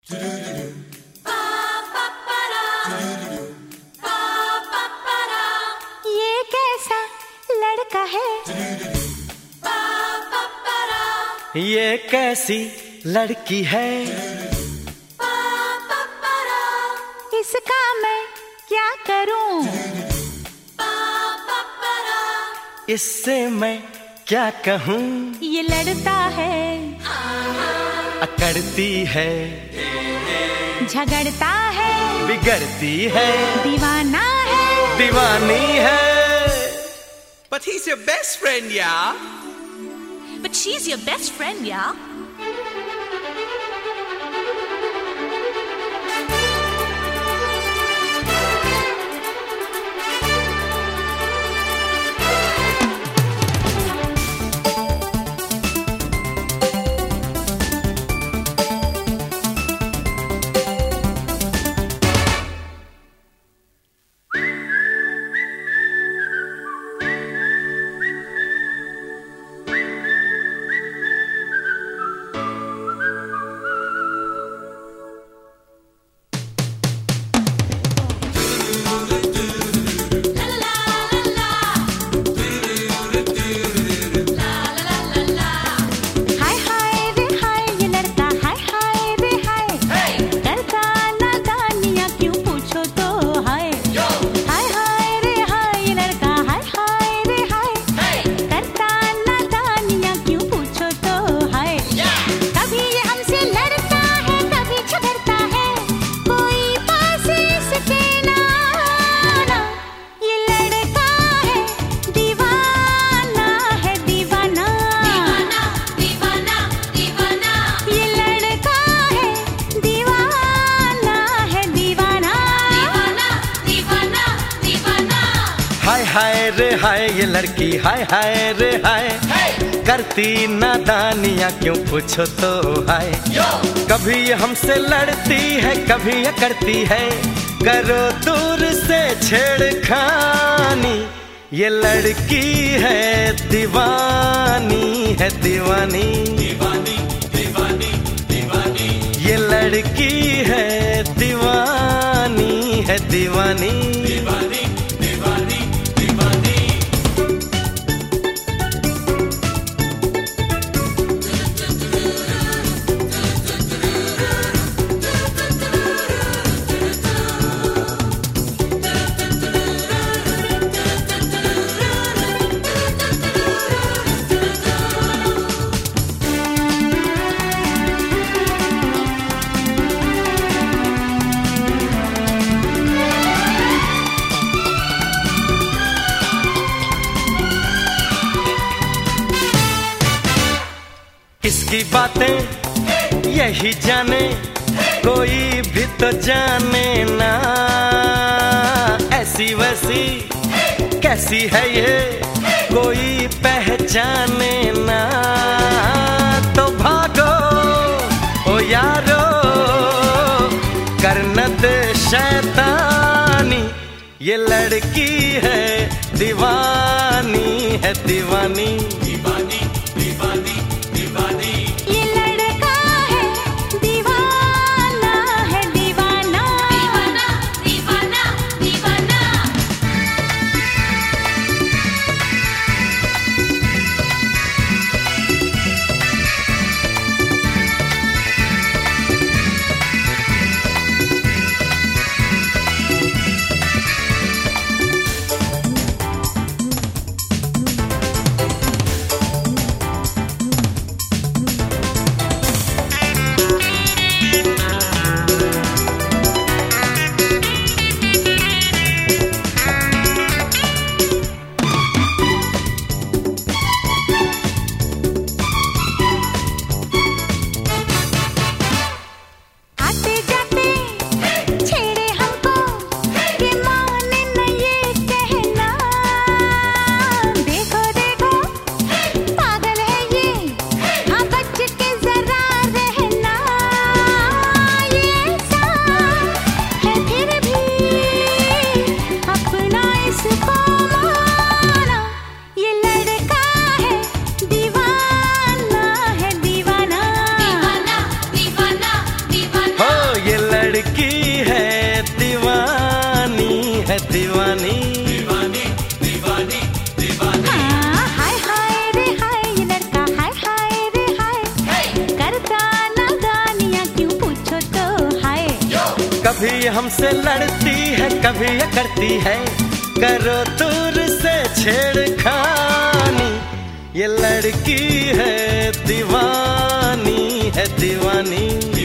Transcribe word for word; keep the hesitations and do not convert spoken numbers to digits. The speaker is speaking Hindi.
ये कैसा लड़का है, ये कैसी लड़की है, इसका मैं क्या करूं, इससे मैं क्या कहूँ। ये लड़ता है, अकड़ती है, झगड़ता है, बिगड़ती है, दीवाना है, दीवानी है। But he's your best friend, yeah? But she's your best friend, yeah? हाय हाय रे हाय ये लड़की, हाय हाय रे हाय, करती नादानियाँ क्यों पूछो तो हाय। कभी ये हमसे लड़ती है, कभी ये करती है, करो दूर से छेड़खानी। ये लड़की है दीवानी, है दीवानी, दीवानी दीवानी दीवानी। ये लड़की है दीवानी, है दीवानी, दीवानी दीवानी दीवानी। किसकी बातें यही जाने, कोई भी तो जाने ना। ऐसी वैसी कैसी है ये, कोई पहचाने ना। तो भागो ओ यारो, करने दे शैतानी। ये लड़की है दीवानी, है दीवानी, दीवानी दीवानी दीवानी। ये लड़का है दीवाना, है दीवाना, दीवाना दीवाना दीवाना। कभी ये हमसे लड़ती है, कभी ये करती है, करो दूर से छेड़खानी। ये लड़की है दीवानी, है दीवानी।